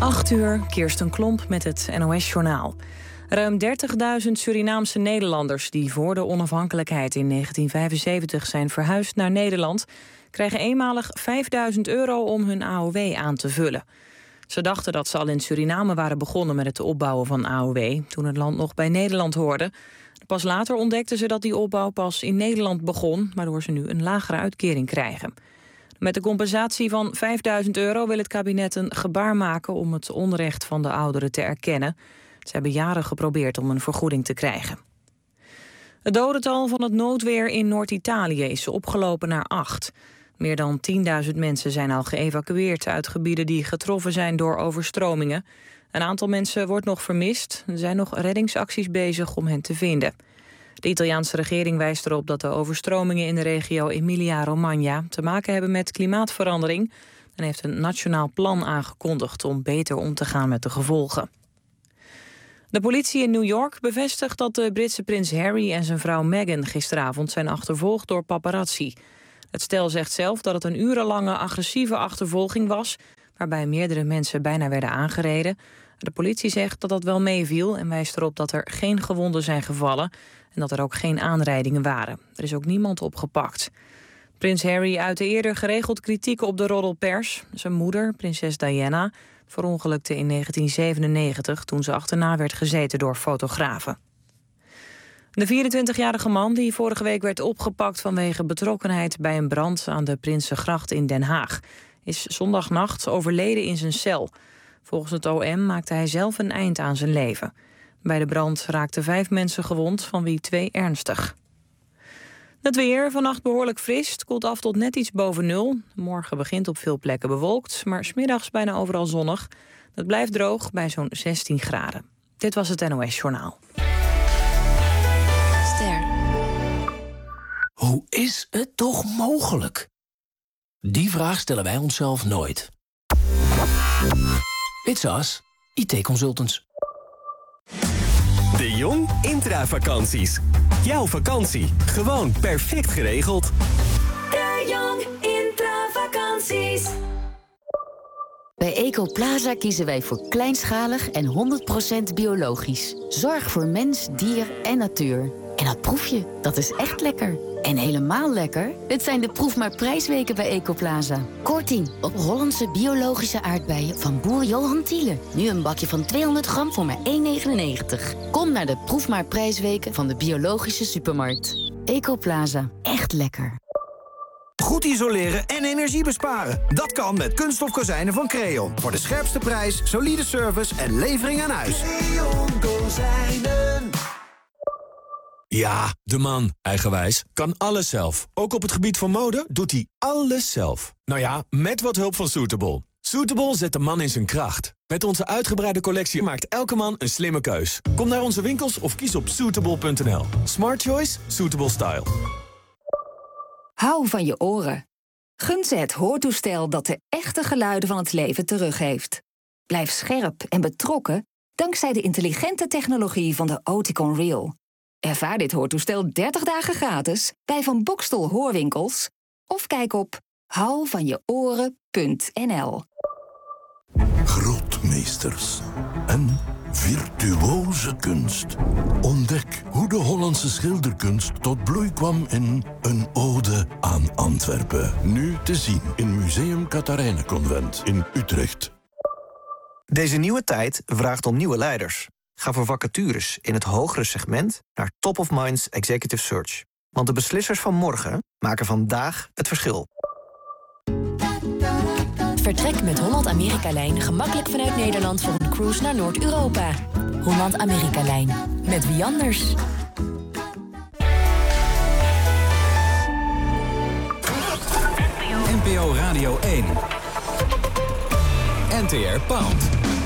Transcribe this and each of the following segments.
8:00, Kirsten Klomp met het NOS-journaal. Ruim 30.000 Surinaamse Nederlanders die voor de onafhankelijkheid in 1975 zijn verhuisd naar Nederland, krijgen eenmalig €5.000 om hun AOW aan te vullen. Ze dachten dat ze al in Suriname waren begonnen met het opbouwen van AOW, toen het land nog bij Nederland hoorde. Pas later ontdekten ze dat die opbouw pas in Nederland begon, waardoor ze nu een lagere uitkering krijgen. Met de compensatie van €5.000 wil het kabinet een gebaar maken om het onrecht van de ouderen te erkennen. Ze hebben jaren geprobeerd om een vergoeding te krijgen. Het dodental van het noodweer in Noord-Italië is opgelopen naar 8. Meer dan 10.000 mensen zijn al geëvacueerd uit gebieden die getroffen zijn door overstromingen. Een aantal mensen wordt nog vermist. Er zijn nog reddingsacties bezig om hen te vinden. De Italiaanse regering wijst erop dat de overstromingen in de regio Emilia-Romagna te maken hebben met klimaatverandering en heeft een nationaal plan aangekondigd om beter om te gaan met de gevolgen. De politie in New York bevestigt dat de Britse prins Harry en zijn vrouw Meghan gisteravond zijn achtervolgd door paparazzi. Het stel zegt zelf dat het een urenlange agressieve achtervolging was, waarbij meerdere mensen bijna werden aangereden. De politie zegt dat dat wel meeviel en wijst erop dat er geen gewonden zijn gevallen en dat er ook geen aanrijdingen waren. Er is ook niemand opgepakt. Prins Harry uitte eerder geregeld kritiek op de roddelpers. Zijn moeder, prinses Diana, verongelukte in 1997 toen ze achterna werd gezeten door fotografen. De 24-jarige man die vorige week werd opgepakt vanwege betrokkenheid bij een brand aan de Prinsengracht in Den Haag is zondagnacht overleden in zijn cel. Volgens het OM maakte hij zelf een eind aan zijn leven. Bij de brand raakten 5 mensen gewond, van wie 2 ernstig. Het weer, vannacht behoorlijk fris. Het koelt af tot net iets boven 0. Morgen begint op veel plekken bewolkt, maar 's middags bijna overal zonnig. Het blijft droog bij zo'n 16 graden. Dit was het NOS Journaal. Ster. Hoe is het toch mogelijk? Die vraag stellen wij onszelf nooit. It's us, IT Consultants. De Jong Intravakanties. Jouw vakantie, gewoon perfect geregeld. De Jong Intravakanties. Bij Ecoplaza kiezen wij voor kleinschalig en 100% biologisch. Zorg voor mens, dier en natuur. En dat proef je, dat is echt lekker. En helemaal lekker, het zijn de Proef maar prijsweken bij Ecoplaza. Korting op Hollandse biologische aardbeien van boer Johan Thiele. Nu een bakje van 200 gram voor maar €1,99. Kom naar de Proef maar prijsweken van de biologische supermarkt. Ecoplaza, echt lekker. Goed isoleren en energie besparen. Dat kan met kunststof kozijnen van Creon. Voor de scherpste prijs, solide service en levering aan huis. Creon Kozijnen. Ja, de man, eigenwijs, kan alles zelf. Ook op het gebied van mode doet hij alles zelf. Nou ja, met wat hulp van Suitable. Suitable zet de man in zijn kracht. Met onze uitgebreide collectie maakt elke man een slimme keus. Kom naar onze winkels of kies op suitable.nl. Smart choice, suitable style. Hou van je oren. Gun ze het hoortoestel dat de echte geluiden van het leven teruggeeft. Blijf scherp en betrokken dankzij de intelligente technologie van de Oticon Real. Ervaar dit hoortoestel 30 dagen gratis bij Van Bokstel Hoorwinkels of kijk op houvanjeoren.nl. Grootmeesters en virtuoze kunst. Ontdek hoe de Hollandse schilderkunst tot bloei kwam in Een ode aan Antwerpen. Nu te zien in Museum Catharijneconvent in Utrecht. Deze nieuwe tijd vraagt om nieuwe leiders. Ga voor vacatures in het hogere segment naar Top of Minds Executive Search. Want de beslissers van morgen maken vandaag het verschil. Vertrek met Holland-Amerika-lijn gemakkelijk vanuit Nederland voor een cruise naar Noord-Europa. Holland-Amerika-lijn. Met wie anders? NPO Radio 1. NTR Pound.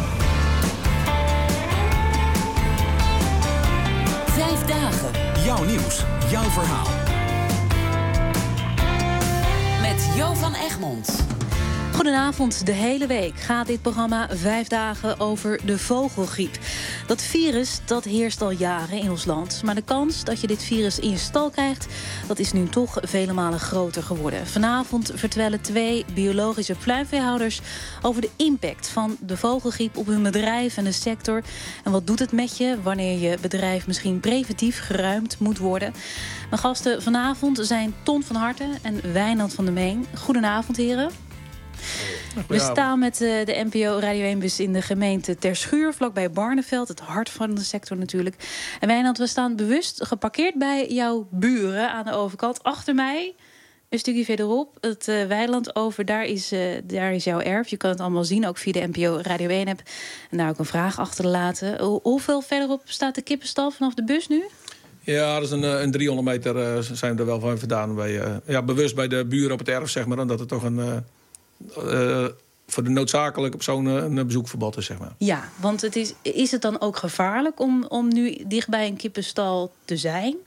5 dagen. Jouw nieuws, jouw verhaal. Met Jo van Egmond. Goedenavond. De hele week gaat dit programma 5 dagen over de vogelgriep. Dat virus dat heerst al jaren in ons land. Maar de kans dat je dit virus in je stal krijgt, dat is nu toch vele malen groter geworden. Vanavond vertellen 2 biologische pluimveehouders over de impact van de vogelgriep op hun bedrijf en de sector. En wat doet het met je wanneer je bedrijf misschien preventief geruimd moet worden. Mijn gasten vanavond zijn Ton van Harten en Wijnand van der Meen. Goedenavond, heren. We staan met de NPO Radio 1-bus in de gemeente Terschuur, vlakbij Barneveld, het hart van de sector natuurlijk. En Wijnand, we staan bewust geparkeerd bij jouw buren aan de overkant. Achter mij, een stukje verderop, het weiland over, daar is jouw erf. Je kan het allemaal zien, ook via de NPO Radio 1-app. En daar ook een vraag achterlaten. Hoeveel verderop staat de kippenstal vanaf de bus nu? Ja, dat is een 300 meter zijn we er wel van vandaan. Bewust bij de buren op het erf, zeg maar. Dat het toch voor de noodzakelijke persoon een bezoekverbod is, zeg maar. Ja, want is het dan ook gevaarlijk om nu dicht bij een kippenstal te zijn?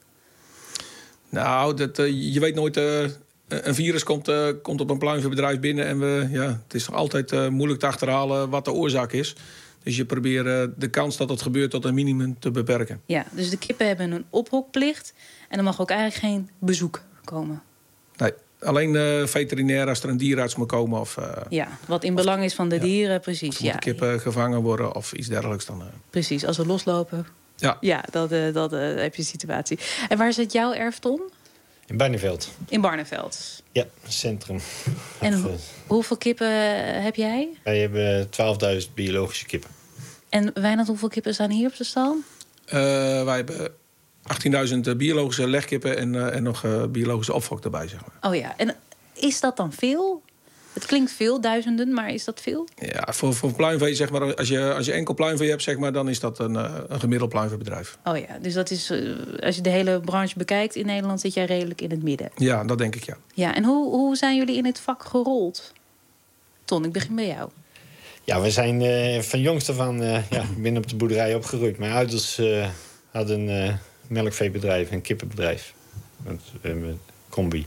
Nou, je weet nooit. Een virus komt op een pluimveebedrijf binnen en het is altijd moeilijk te achterhalen wat de oorzaak is. Dus je probeert de kans dat het gebeurt tot een minimum te beperken. Ja, dus de kippen hebben een ophokplicht en er mag ook eigenlijk geen bezoek komen. Nee, alleen veterinair als er een dierarts moet komen. Wat in belang is van de dieren, precies. Of de kippen gevangen worden of iets dergelijks dan. Precies, als we loslopen. Ja, dat heb je situatie. En waar zit jouw erf, Ton? In Barneveld. In Barneveld? Ja, centrum. En hoeveel kippen heb jij? Wij hebben 12.000 biologische kippen. En Wijnand, hoeveel kippen staan hier op de stal? Wij hebben 18.000 biologische legkippen en nog biologische opfok erbij, zeg maar. Oh ja, en is dat dan veel? Het klinkt veel, 1000, maar is dat veel? Ja, voor pluimvee, zeg maar, als je enkel pluimvee hebt, zeg maar, dan is dat een gemiddeld pluimveebedrijf. Oh ja, dus dat is, als je de hele branche bekijkt in Nederland, zit jij redelijk in het midden. Ja, dat denk ik, ja. Ja, en hoe zijn jullie in het vak gerold? Ton, ik begin bij jou. Ja, we zijn van jongs af aan binnen op de boerderij opgegroeid. Mijn ouders hadden een melkveebedrijf, een kippenbedrijf. Een combi.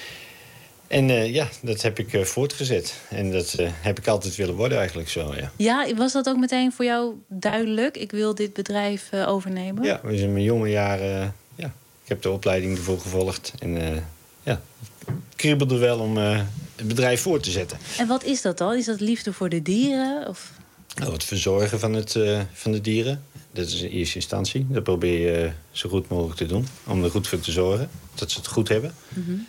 En dat heb ik voortgezet. En dat heb ik altijd willen worden eigenlijk zo, ja. Ja, was dat ook meteen voor jou duidelijk? Ik wil dit bedrijf overnemen? Ja, dus in mijn jonge jaren, ik heb de opleiding ervoor gevolgd. En het kriebelde wel om het bedrijf voor te zetten. En wat is dat dan? Is dat liefde voor de dieren? Of? Nou, het verzorgen van de dieren. Dat is in eerste instantie. Dat probeer je zo goed mogelijk te doen. Om er goed voor te zorgen. Dat ze het goed hebben. Mm-hmm.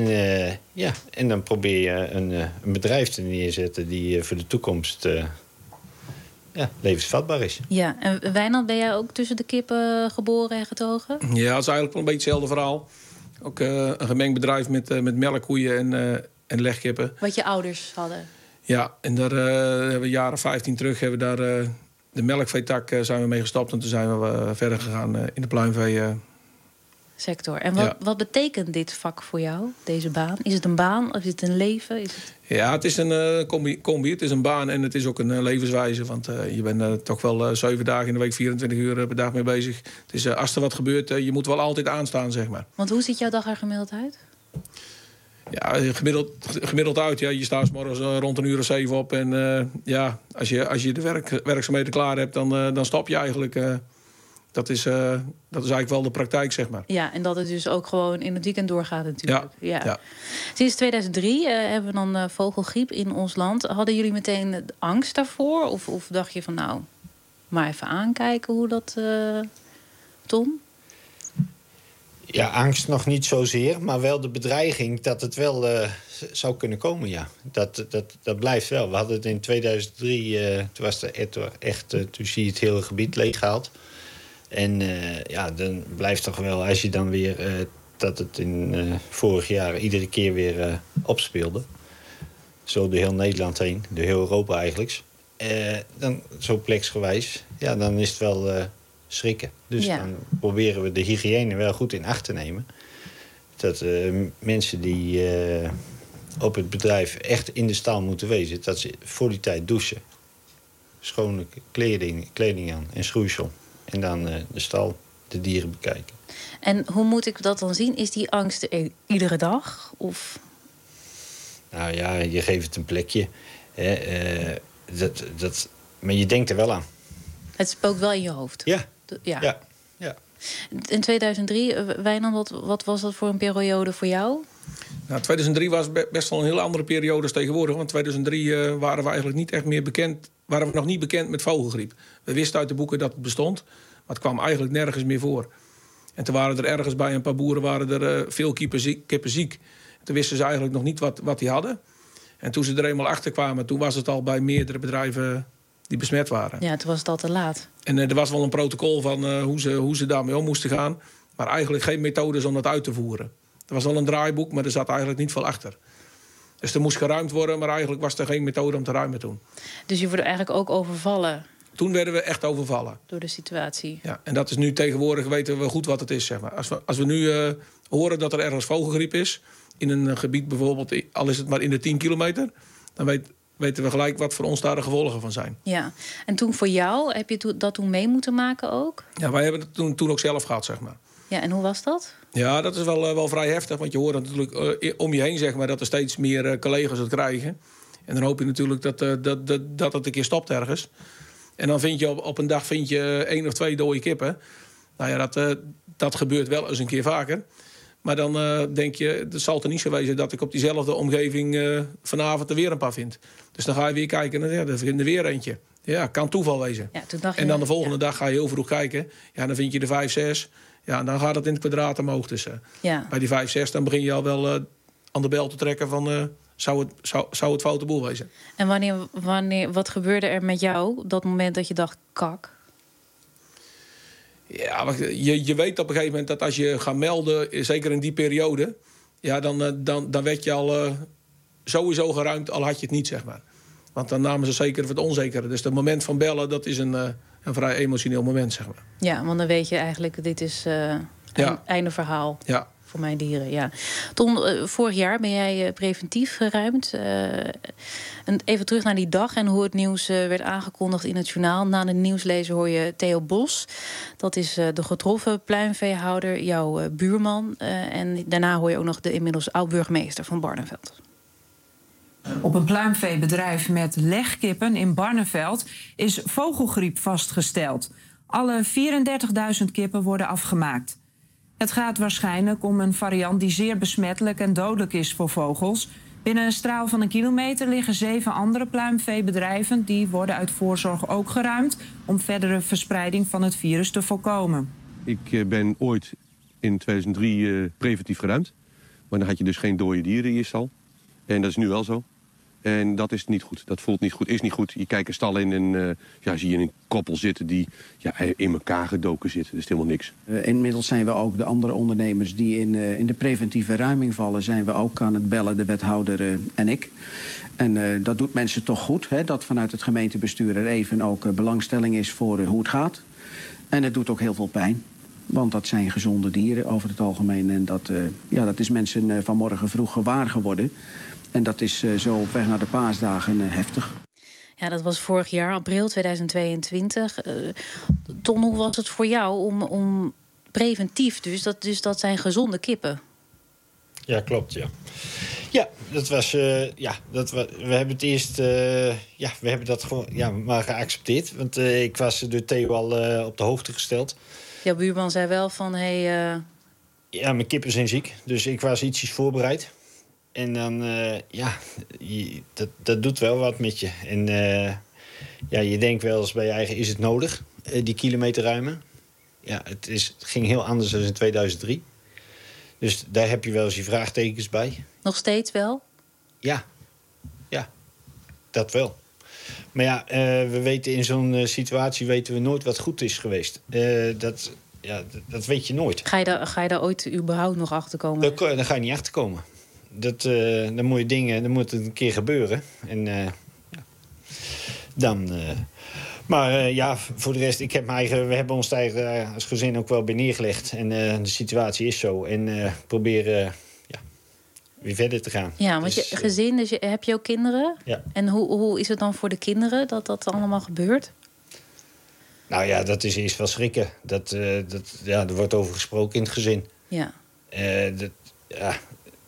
En dan probeer je een bedrijf te neerzetten die voor de toekomst levensvatbaar is. Ja, en Wijnand, ben jij ook tussen de kippen geboren en getogen? Ja, het is eigenlijk wel een beetje hetzelfde verhaal. Ook een gemengd bedrijf met melkkoeien en legkippen. Wat je ouders hadden? Ja, en daar hebben we jaren 15 terug hebben we daar de melkveetak zijn we mee gestopt. En toen zijn we verder gegaan in de pluimvee sector. En wat betekent dit vak voor jou, deze baan? Is het een baan of is het een leven? Ja, het is een combi. Het is een baan en het is ook een levenswijze. Want je bent toch wel 7 dagen in de week, 24 uur per dag mee bezig. Het is, als er wat gebeurt, je moet wel altijd aanstaan, zeg maar. Want hoe ziet jouw dag er gemiddeld uit? Ja, gemiddeld uit. Ja. Je staat 's morgens rond 1 uur of 7 op. En als je de werkzaamheden klaar hebt, dan stop je eigenlijk. Dat is eigenlijk wel de praktijk, zeg maar. Ja, en dat het dus ook gewoon in het weekend doorgaat natuurlijk. Ja. Sinds 2003 hebben we dan vogelgriep in ons land. Hadden jullie meteen angst daarvoor? Of dacht je van nou, maar even aankijken hoe dat... Tom? Ja, angst nog niet zozeer, maar wel de bedreiging dat het wel zou kunnen komen, ja. Dat blijft wel. We hadden het in 2003, toen was de echt, toen zie je het hele gebied leeggehaald. En dan blijft toch wel, als je dan weer dat het in vorig jaar iedere keer weer opspeelde. Zo door heel Nederland heen, door heel Europa eigenlijk. Dan zo pleksgewijs, dan is het wel schrikken. Dus dan proberen we de hygiëne wel goed in acht te nemen. Dat mensen die op het bedrijf echt in de stal moeten wezen, dat ze voor die tijd douchen. Schone kleding aan en schoeisel. En dan de stal, de dieren bekijken. En hoe moet ik dat dan zien? Is die angst er iedere dag? Of? Nou ja, je geeft het een plekje. Maar je denkt er wel aan. Het spookt wel in je hoofd. Ja. Ja. In 2003, Wijnand, wat was dat voor een periode voor jou? Nou, 2003 was best wel een heel andere periode als tegenwoordig. Want 2003 waren we eigenlijk niet echt meer bekend. Waren we nog niet bekend met vogelgriep. We wisten uit de boeken dat het bestond. Maar het kwam eigenlijk nergens meer voor. En toen waren er ergens bij een paar boeren veel kippen ziek. En toen wisten ze eigenlijk nog niet wat die hadden. En toen ze er eenmaal achter kwamen, toen was het al bij meerdere bedrijven die besmet waren. Ja, toen was het al te laat. En er was wel een protocol van hoe ze daarmee om moesten gaan. Maar eigenlijk geen methodes om dat uit te voeren. Er was wel een draaiboek, maar er zat eigenlijk niet veel achter. Dus er moest geruimd worden, maar eigenlijk was er geen methode om te ruimen toen. Dus je wordt eigenlijk ook overvallen? Toen werden we echt overvallen. Door de situatie? Ja, en dat is nu tegenwoordig, weten we goed wat het is. Zeg maar. Als we nu horen dat er ergens vogelgriep is, in een gebied bijvoorbeeld, al is het maar in de 10 kilometer... dan weten we gelijk wat voor ons daar de gevolgen van zijn. Ja, en toen voor jou, heb je dat toen mee moeten maken ook? Ja, wij hebben het toen ook zelf gehad, zeg maar. Ja, en hoe was dat? Ja, dat is wel vrij heftig, want je hoort natuurlijk om je heen, zeg maar, dat er steeds meer collega's het krijgen. En dan hoop je natuurlijk dat het een keer stopt ergens. En dan vind je op een dag 1 of 2 dode kippen. Nou ja, dat gebeurt wel eens een keer vaker. Maar dan denk je, het zal er niet zo wezen dat ik op diezelfde omgeving vanavond er weer een paar vind. Dus dan ga je weer kijken en dan vind je er weer eentje. Ja, kan toeval wezen. Ja, toen dacht je, en dan de volgende dag ga je heel vroeg kijken. Ja, dan vind je er 5, 6. Ja, en dan gaat het in het kwadraat omhoog. Dus bij die 5, 6 dan begin je al wel aan de bel te trekken van... Zou het foute boel wezen. En wat gebeurde er met jou op dat moment dat je dacht, kak? Ja, je weet op een gegeven moment dat als je gaat melden, zeker in die periode... ja, dan werd je al sowieso geruimd, al had je het niet, zeg maar. Want dan namen ze zeker voor het onzekere. Dus het moment van bellen, dat is een vrij emotioneel moment, zeg maar. Ja, want dan weet je eigenlijk, dit is einde verhaal. Ja. Voor mijn dieren, ja. Ton, vorig jaar ben jij preventief geruimd. En even terug naar die dag en hoe het nieuws werd aangekondigd in het journaal. Na de nieuwslezer hoor je Theo Bos. Dat is de getroffen pluimveehouder, jouw buurman. En daarna hoor je ook nog de inmiddels oud-burgemeester van Barneveld. Op een pluimveebedrijf met legkippen in Barneveld is vogelgriep vastgesteld. Alle 34.000 kippen worden afgemaakt. Het gaat waarschijnlijk om een variant die zeer besmettelijk en dodelijk is voor vogels. Binnen een straal van 1 kilometer liggen 7 andere pluimveebedrijven. Die worden uit voorzorg ook geruimd om verdere verspreiding van het virus te voorkomen. Ik ben ooit in 2003 preventief geruimd. Maar dan had je dus geen dode dieren in je stal. En dat is nu wel zo. En dat is niet goed. Dat voelt niet goed, is niet goed. Je kijkt een stal in en zie je een koppel zitten die in elkaar gedoken zitten. Dat is helemaal niks. Inmiddels zijn we ook de andere ondernemers die in de preventieve ruiming vallen... zijn we ook aan het bellen, de wethouder en ik. En dat doet mensen toch goed, hè, dat vanuit het gemeentebestuur er even ook belangstelling is voor hoe het gaat. En het doet ook heel veel pijn. Want dat zijn gezonde dieren over het algemeen. En dat is mensen vanmorgen vroeg gewaar geworden... En dat is zo op weg naar de paasdagen heftig. Ja, dat was vorig jaar, april 2022. Ton, hoe was het voor jou om preventief dat zijn gezonde kippen? Ja, klopt, ja. Ja, dat was... we hebben het eerst... we hebben dat gewoon maar geaccepteerd. Want ik was door Theo al op de hoogte gesteld. Jouw buurman zei wel van... Ja, mijn kippen zijn ziek. Dus ik was ietsjes voorbereid. En dan, dat doet wel wat met je. En je denkt wel eens bij je eigen, is het nodig, die kilometer ruimen? Ja, het ging heel anders dan in 2003. Dus daar heb je wel eens je vraagtekens bij. Nog steeds wel? Ja, dat wel. Maar ja, we weten in zo'n situatie weten we nooit wat goed is geweest. Dat weet je nooit. Ga je daar ooit überhaupt nog achter komen? Daar ga je niet achter komen. Dan moet het een keer gebeuren. En dan... Maar voor de rest, we hebben ons daar als gezin ook wel bij neergelegd. En de situatie is zo. En proberen weer verder te gaan. Ja, want je gezin, dus heb je ook kinderen? Ja. En hoe is het dan voor de kinderen dat allemaal gebeurt? Nou ja, dat is eerst wel schrikken. Er wordt over gesproken in het gezin. Ja.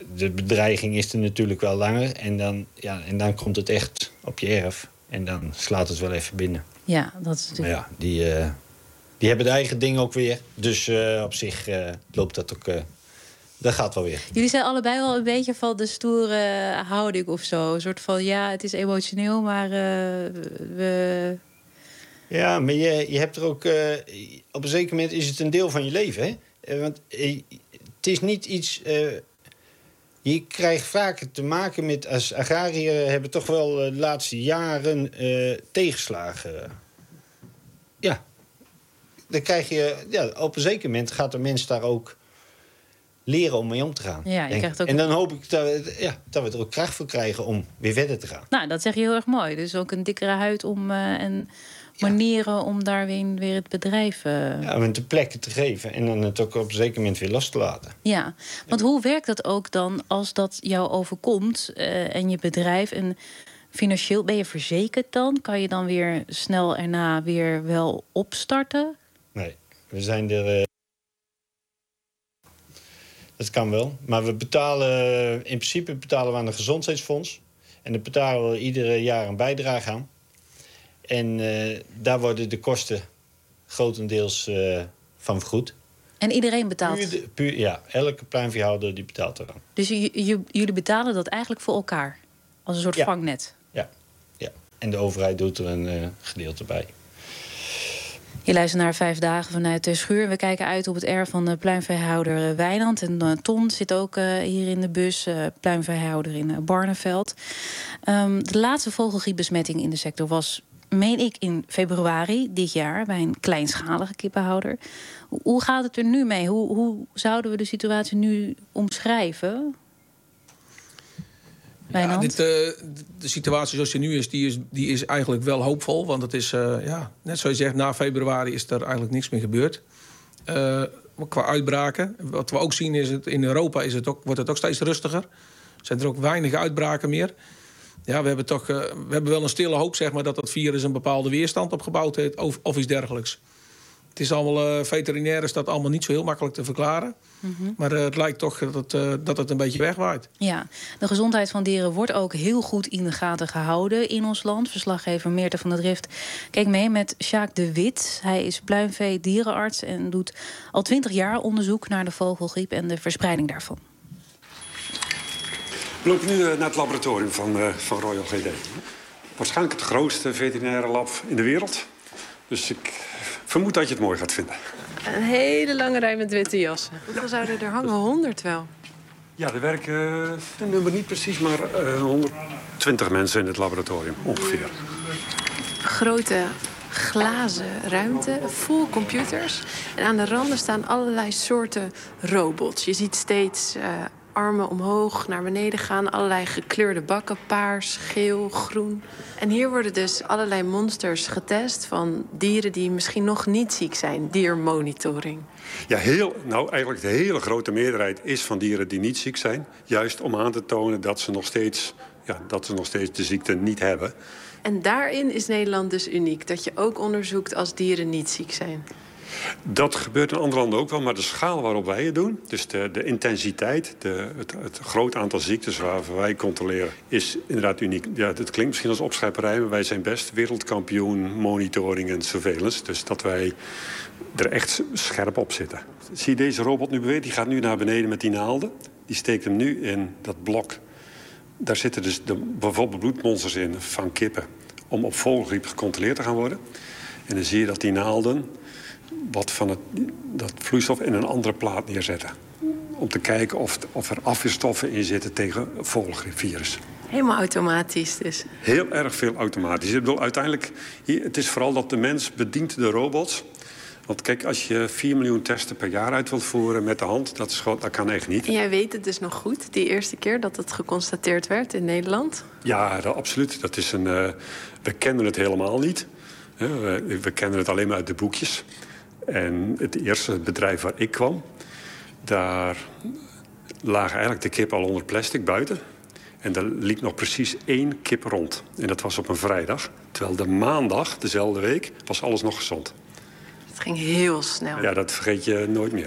de bedreiging is er natuurlijk wel langer. En dan komt het echt op je erf. En dan slaat het wel even binnen. Ja, dat is natuurlijk... Maar ja, die hebben de eigen ding ook weer. Dus op zich loopt dat ook... dat gaat wel weer. Jullie zijn allebei wel een beetje van de stoere houding of zo. Een soort van, ja, het is emotioneel, maar we... Ja, maar je hebt er ook... op een zeker moment is het een deel van je leven, hè? Want het is niet iets... je krijgt vaker te maken met... Als agrariër hebben toch wel de laatste jaren tegenslagen. Ja. Dan krijg je... Ja, op een zeker moment gaat de mens daar ook leren om mee om te gaan. Ja, je krijgt ook... En dan hoop ik dat we er ook kracht voor krijgen om weer verder te gaan. Nou, dat zeg je heel erg mooi. Dus ook een dikkere huid om... en manieren om daar weer het bedrijf... Ja, om de plekken te geven en dan het ook op een zeker moment weer los te laten. Ja, want hoe werkt dat ook dan als dat jou overkomt en je bedrijf... en financieel, ben je verzekerd dan? Kan je dan weer snel erna weer wel opstarten? Nee, we zijn er... Dat kan wel. Maar we betalen... In principe betalen we aan een gezondheidsfonds. En daar betalen we ieder jaar een bijdrage aan. En daar worden de kosten grotendeels van vergoed. En iedereen betaalt? Ja, elke pluimveehouder die betaalt eraan. Dus jullie betalen dat eigenlijk voor elkaar? Als een soort vangnet? Ja. En de overheid doet er een gedeelte bij. Je luistert naar 5 dagen vanuit de schuur. We kijken uit op het erf van de pluimveehouder Wijnand. En Ton zit ook hier in de bus, pluimveehouder in Barneveld. De laatste vogelgriepbesmetting in de sector was, meen ik, in februari dit jaar... bij een kleinschalige kippenhouder. Hoe gaat het er nu mee? Hoe zouden we de situatie nu omschrijven? Ja, de situatie zoals die nu is, die is eigenlijk wel hoopvol. Want het is, net zoals je zegt, na februari is er eigenlijk niks meer gebeurd. Qua uitbraken. Wat we ook zien is, in Europa wordt het ook steeds rustiger. Zijn er ook weinig uitbraken meer. Ja, we hebben wel een stille hoop, zeg maar, dat het virus een bepaalde weerstand opgebouwd heeft of iets dergelijks. Het is allemaal, veterinair is dat allemaal niet zo heel makkelijk te verklaren. Mm-hmm. Maar het lijkt toch dat het een beetje wegwaait. Ja, de gezondheid van dieren wordt ook heel goed in de gaten gehouden in ons land. Verslaggever Meerte van der Drift keek mee met Sjaak de Wit. Hij is pluimvee-dierenarts en doet al 20 jaar onderzoek naar de vogelgriep en de verspreiding daarvan. We lopen nu naar het laboratorium van Royal GD. Waarschijnlijk het grootste veterinaire lab in de wereld. Dus ik vermoed dat je het mooi gaat vinden. Een hele lange rij met witte jassen. Hoeveel zouden er hangen? 100 wel? Ja, er werken, een nummer niet precies, maar 120 mensen in het laboratorium ongeveer. Grote glazen ruimte, vol computers. En aan de randen staan allerlei soorten robots. Je ziet steeds armen omhoog, naar beneden gaan. Allerlei gekleurde bakken, paars, geel, groen. En hier worden dus allerlei monsters getest van dieren die misschien nog niet ziek zijn. Diermonitoring. Ja, eigenlijk de hele grote meerderheid is van dieren die niet ziek zijn. Juist om aan te tonen dat ze nog steeds de ziekte niet hebben. En daarin is Nederland dus uniek. Dat je ook onderzoekt als dieren niet ziek zijn. Dat gebeurt in andere landen ook wel, maar de schaal waarop wij het doen, dus de intensiteit, het groot aantal ziektes waar wij controleren, is inderdaad uniek. Ja, het klinkt misschien als opschepperij, maar wij zijn best wereldkampioen monitoring en surveillance. Dus dat wij er echt scherp op zitten. Zie je deze robot nu bewegen? Die gaat nu naar beneden met die naalden. Die steekt hem nu in dat blok. Daar zitten dus bijvoorbeeld bloedmonsters in van kippen om op vogelgriep gecontroleerd te gaan worden. En dan zie je dat die naalden wat van dat vloeistof in een andere plaat neerzetten. Om te kijken of er afweerstoffen in zitten tegen vogelgriepvirus. Helemaal automatisch dus. Heel erg veel automatisch. Ik bedoel, uiteindelijk, het is vooral dat de mens bedient de robots. Want kijk, als je 4 miljoen testen per jaar uit wilt voeren met de hand, dat kan echt niet. En jij weet het dus nog goed, die eerste keer dat het geconstateerd werd in Nederland? Ja, absoluut. Dat is we kenden het helemaal niet. We kenden het alleen maar uit de boekjes. En het eerste bedrijf waar ik kwam, daar lagen eigenlijk de kippen al onder plastic buiten. En er liep nog precies 1 kip rond. En dat was op een vrijdag. Terwijl de maandag, dezelfde week, was alles nog gezond. Het ging heel snel. Ja, dat vergeet je nooit meer.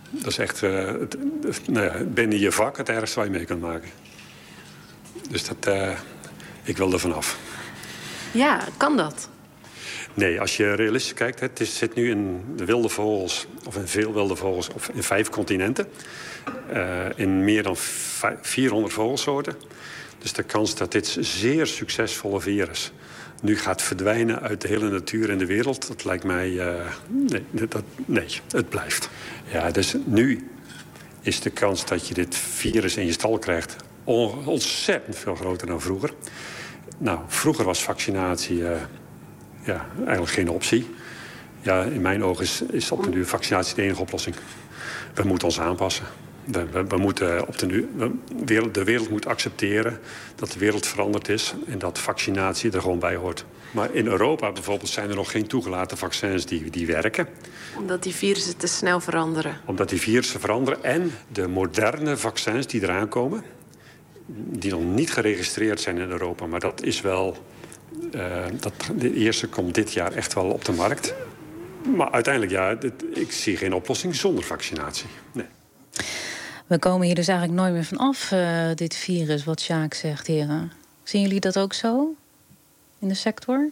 Dat is echt binnen je vak het ergste waar je mee kunt maken. Dus ik wil er vanaf. Ja, kan dat? Nee, als je realistisch kijkt, het zit nu in de wilde vogels, of in veel wilde vogels, of in 5 continenten. In meer dan 400 vogelsoorten. Dus de kans dat dit zeer succesvolle virus nu gaat verdwijnen uit de hele natuur en de wereld, dat lijkt mij... nee, het blijft. Ja, dus nu is de kans dat je dit virus in je stal krijgt ontzettend veel groter dan vroeger. Nou, vroeger was vaccinatie eigenlijk geen optie. Ja, in mijn ogen is op de duur vaccinatie de enige oplossing. We moeten ons aanpassen. We moeten de wereld moet accepteren dat de wereld veranderd is en dat vaccinatie er gewoon bij hoort. Maar in Europa bijvoorbeeld zijn er nog geen toegelaten vaccins die werken. Omdat die virussen te snel veranderen. Omdat die virussen veranderen en de moderne vaccins die eraan komen, die nog niet geregistreerd zijn in Europa, maar dat is wel... de eerste komt dit jaar echt wel op de markt. Maar uiteindelijk, ik zie geen oplossing zonder vaccinatie. Nee. We komen hier dus eigenlijk nooit meer van af, dit virus, wat Sjaak zegt, heren. Zien jullie dat ook zo in de sector?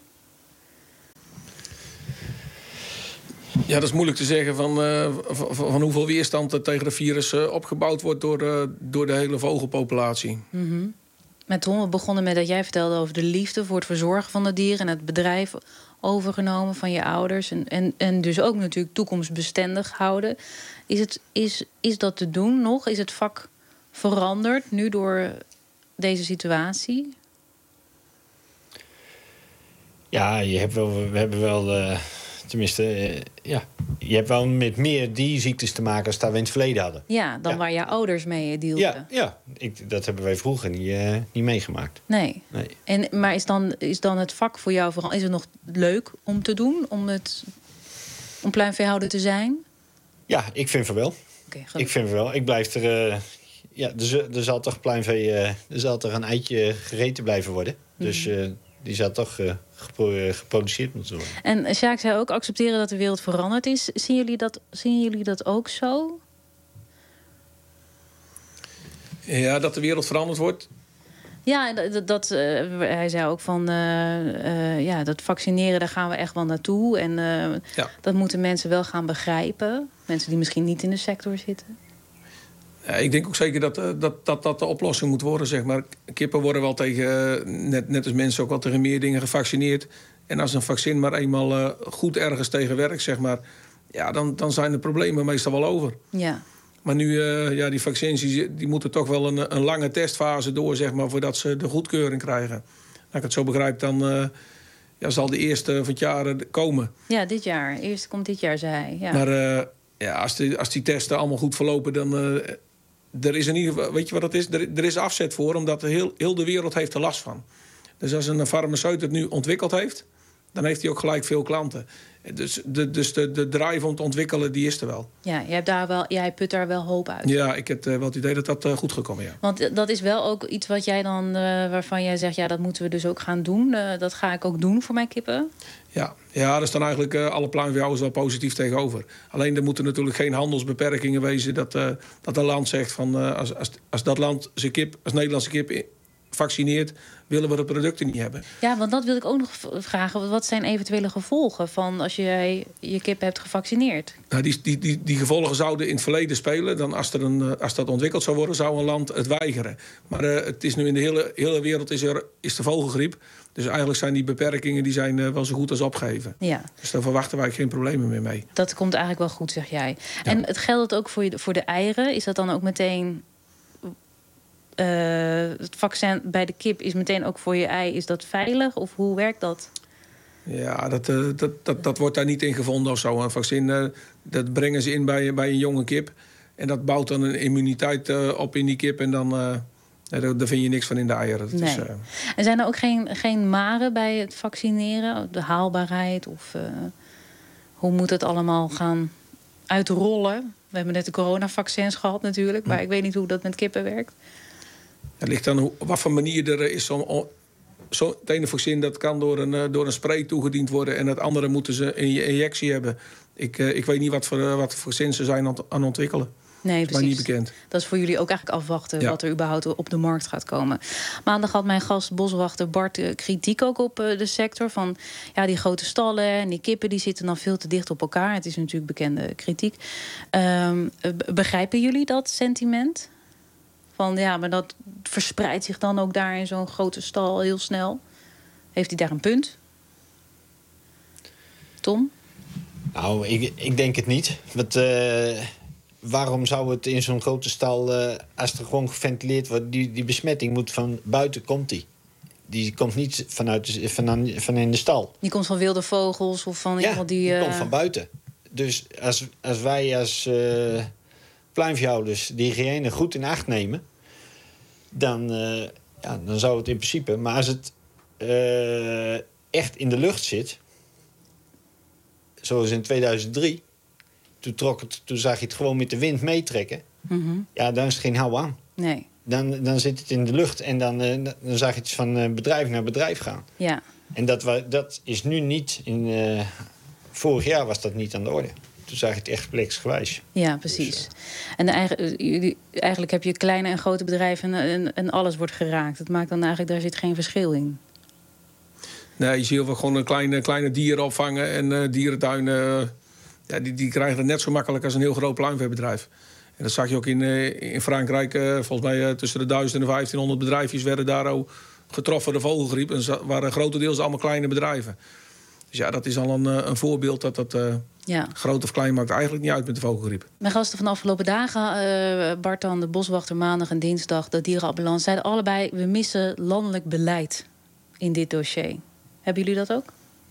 Ja, dat is moeilijk te zeggen van hoeveel weerstand er tegen het virus opgebouwd wordt door de hele vogelpopulatie. Mm-hmm. We begonnen met dat jij vertelde over de liefde voor het verzorgen van de dieren en het bedrijf overgenomen van je ouders. En dus ook natuurlijk toekomstbestendig houden. Is dat te doen nog? Is het vak veranderd nu door deze situatie? Ja, we hebben wel... Tenminste, je hebt wel met meer dierziektes te maken als dat we in het verleden hadden. Ja, dan waar je ouders mee dealden. Ja, dat hebben wij vroeger niet meegemaakt. Nee. Maar is dan het vak voor jou vooral... Is het nog leuk om te doen? Om pluimveehouder te zijn? Ja, ik vind van wel. Ik vind van wel. Ik blijf er... er zal toch pluimvee... er zal toch een eitje gereten blijven worden. Dus... die zou toch geproduceerd moeten worden. En Sjaak zei ook accepteren dat de wereld veranderd is. Zien jullie dat ook zo? Ja, dat de wereld veranderd wordt. Ja, hij zei ook van... dat vaccineren, daar gaan we echt wel naartoe. En dat moeten mensen wel gaan begrijpen. Mensen die misschien niet in de sector zitten. Ja, ik denk ook zeker dat de oplossing moet worden, zeg maar. Kippen worden wel tegen, net als mensen ook wel tegen meer dingen gevaccineerd. En als een vaccin maar eenmaal goed ergens tegen werkt, zeg maar... ja, dan zijn de problemen meestal wel over. Ja. Maar nu, die vaccins die moeten toch wel een lange testfase door, zeg maar... voordat ze de goedkeuring krijgen. Als ik het zo begrijp, dan zal de eerste van het jaar komen. Ja, dit jaar. Eerst komt dit jaar, zei hij. Ja. Maar als die testen allemaal goed verlopen, dan... er is in ieder geval, weet je wat het is? Er is afzet voor, omdat heel de wereld heeft er last van. Dus als een farmaceut het nu ontwikkeld heeft, dan heeft hij ook gelijk veel klanten. Dus de drive om te ontwikkelen, die is er wel. Ja, jij put daar wel hoop uit. Ja, ik heb wel het idee dat dat goed gekomen is. Ja. Want dat is wel ook iets wat jij dan, waarvan jij zegt... ja, dat moeten we dus ook gaan doen. Dat ga ik ook doen voor mijn kippen. Ja, daar staan eigenlijk alle pluimveehouders wel positief tegenover. Alleen er moeten natuurlijk geen handelsbeperkingen wezen... dat een land zegt van als dat land als Nederlandse kip vaccineert... willen we de producten niet hebben. Ja, want dat wil ik ook nog vragen. Wat zijn eventuele gevolgen van als jij je kip hebt gevaccineerd? Nou, die gevolgen zouden in het verleden spelen. Dan als dat ontwikkeld zou worden, zou een land het weigeren. Maar het is nu in de hele wereld is de vogelgriep. Dus eigenlijk zijn die beperkingen wel zo goed als opgeheven. Ja. Dus daar verwachten wij geen problemen meer mee. Dat komt eigenlijk wel goed, zeg jij. Ja. En het geldt ook voor de eieren. Is dat dan ook meteen... het vaccin bij de kip is meteen ook voor je ei. Is dat veilig of hoe werkt dat? Ja, dat wordt daar niet in gevonden of zo. Een vaccin, dat brengen ze in bij een jonge kip. En dat bouwt dan een immuniteit op in die kip. En dan daar vind je niks van in de eieren. Dat is, en zijn er ook geen maren bij het vaccineren? De haalbaarheid? Of hoe moet het allemaal gaan uitrollen? We hebben net de coronavaccins gehad natuurlijk. Maar ik weet niet hoe dat met kippen werkt. Het ligt aan wat voor manier er is het ene vaccin dat kan door een spray toegediend worden... en het andere moeten ze een injectie hebben. Ik weet niet wat voor vaccin ze zijn aan het ontwikkelen. Nee, dat is mij niet bekend. Dat is voor jullie ook eigenlijk afwachten wat er überhaupt op de markt gaat komen. Maandag had mijn gast boswachter Bart kritiek ook op de sector. Van die grote stallen en die kippen die zitten dan veel te dicht op elkaar. Het is natuurlijk bekende kritiek. Begrijpen jullie dat sentiment? Maar dat verspreidt zich dan ook daar in zo'n grote stal heel snel. Heeft hij daar een punt? Tom? Nou, ik denk het niet. Waarom zou het in zo'n grote stal, als er gewoon geventileerd wordt... die besmetting moet van buiten komt die. Die komt niet van in de stal. Die komt van wilde vogels of van iemand die... die komt van buiten. Dus als wij als pluimveehouders die hygiëne goed in acht nemen... dan zou het in principe... Maar als het echt in de lucht zit... zoals in 2003... Toen zag je het gewoon met de wind meetrekken. Mm-hmm. Ja, dan is het geen hou aan. Nee. Dan zit het in de lucht en dan zag je het van bedrijf naar bedrijf gaan. Ja. En dat is nu niet... vorig jaar was dat niet aan de orde. Toen zag je het echt pleksgewijs. Ja, precies. Dus, en eigenlijk heb je kleine en grote bedrijven en alles wordt geraakt. Dat maakt dan eigenlijk, daar zit geen verschil in. Nee, je ziet wel gewoon een kleine dieren opvangen en dierentuinen... die krijgen het net zo makkelijk als een heel groot pluimveebedrijf. En dat zag je ook in Frankrijk. Volgens mij tussen de 1000 en de 1500 bedrijfjes werden daar ook getroffen door de vogelgriep. En dat waren grotendeels allemaal kleine bedrijven. Dus dat is al een voorbeeld dat groot of klein maakt eigenlijk niet uit met de vogelgriep. Mijn gasten van de afgelopen dagen, Bart dan, de boswachter maandag en dinsdag, de dierenambulance, zeiden allebei: we missen landelijk beleid in dit dossier. Hebben jullie dat ook?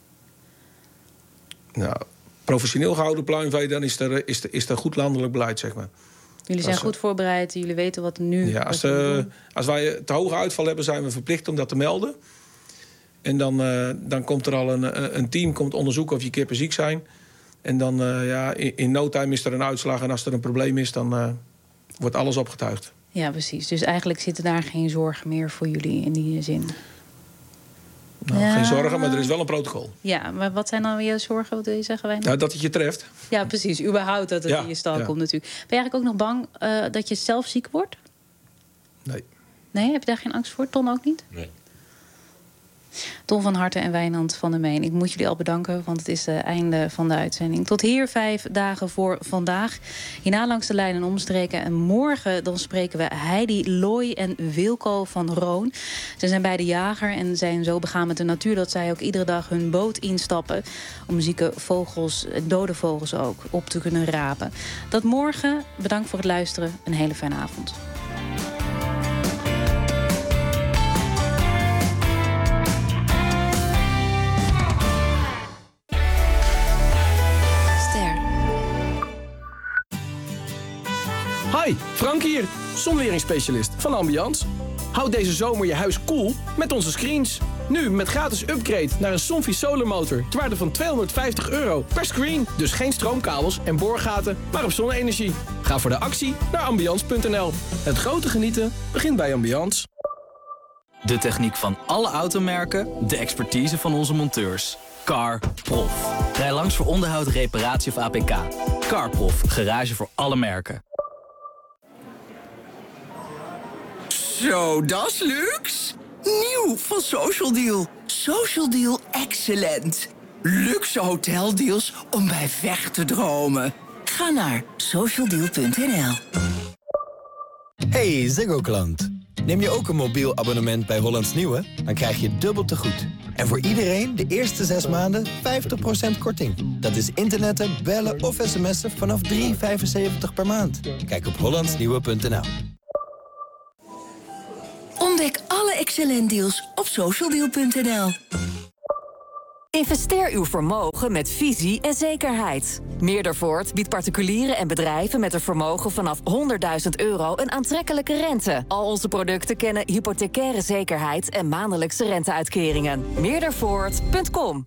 Nou, professioneel gehouden pluimvee, dan is er goed landelijk beleid, zeg maar. Jullie zijn goed voorbereid, jullie weten wat nu... Ja, als wij te hoge uitval hebben, zijn we verplicht om dat te melden. En dan komt er al een team komt onderzoeken of je kippen ziek zijn. En dan in no time is er een uitslag. En als er een probleem is, dan wordt alles opgetuigd. Ja, precies. Dus eigenlijk zitten daar geen zorgen meer voor jullie in die zin. Nou, geen zorgen, maar er is wel een protocol. Ja, maar wat zijn dan weer zorgen? Wat wil je zeggen, Wijnand? Nou, dat het je treft. Ja, precies. Überhaupt dat het in je stal komt natuurlijk. Ben je eigenlijk ook nog bang dat je zelf ziek wordt? Nee. Nee? Heb je daar geen angst voor? Ton ook niet? Nee. Ton van Harten en Wijnand van der Meen. Ik moet jullie al bedanken, want het is het einde van de uitzending. Tot hier 5 dagen voor vandaag. Hierna langs de lijn en omstreken. En morgen dan spreken we Heidi Looy en Wilco van Roon. Ze zijn beide jager en zijn zo begaan met de natuur dat zij ook iedere dag hun boot instappen om zieke vogels, dode vogels ook, op te kunnen rapen. Dat morgen. Bedankt voor het luisteren. Een hele fijne avond. Hi, Frank hier, zonweringsspecialist van Ambiance. Houd deze zomer je huis koel met onze screens. Nu met gratis upgrade naar een Somfy Solar Motor ter waarde van €250 per screen. Dus geen stroomkabels en boorgaten, maar op zonne-energie. Ga voor de actie naar ambiance.nl. Het grote genieten begint bij Ambiance. De techniek van alle automerken, de expertise van onze monteurs. CarProf. Rij langs voor onderhoud, reparatie of APK. CarProf, garage voor alle merken. Zo, dat is luxe. Nieuw van Social Deal. Social Deal Excellent. Luxe hoteldeals om bij weg te dromen. Ga naar socialdeal.nl. Hey Ziggo-klant. Neem je ook een mobiel abonnement bij Hollands Nieuwe? Dan krijg je dubbel te goed. En voor iedereen de eerste 6 maanden 50% korting. Dat is internetten, bellen of sms'en vanaf €3,75 per maand. Kijk op hollandsnieuwe.nl. Ontdek alle excellent deals op socialdeal.nl. Investeer uw vermogen met visie en zekerheid. Meerdervoort biedt particulieren en bedrijven met een vermogen vanaf €100.000 een aantrekkelijke rente. Al onze producten kennen hypothecaire zekerheid en maandelijkse renteuitkeringen. Meerdervoort.com.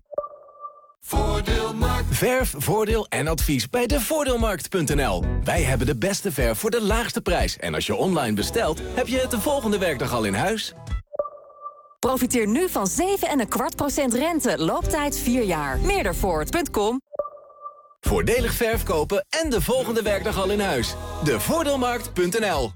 Verf, voordeel en advies bij devoordeelmarkt.nl. Wij hebben de beste verf voor de laagste prijs. En als je online bestelt, heb je het de volgende werkdag al in huis. Profiteer nu van 7,25% rente. Looptijd 4 jaar. Meerdervoort.com. Voordelig verf kopen en de volgende werkdag al in huis. Devoordeelmarkt.nl.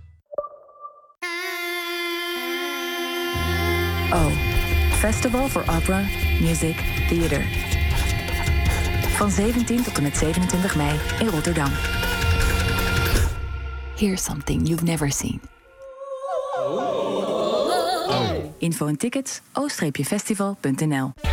Oh, Festival for Opera, Music, Theater. Van 17 tot en met 27 mei in Rotterdam. Here's something you've never seen. Info en tickets, o-festival.nl.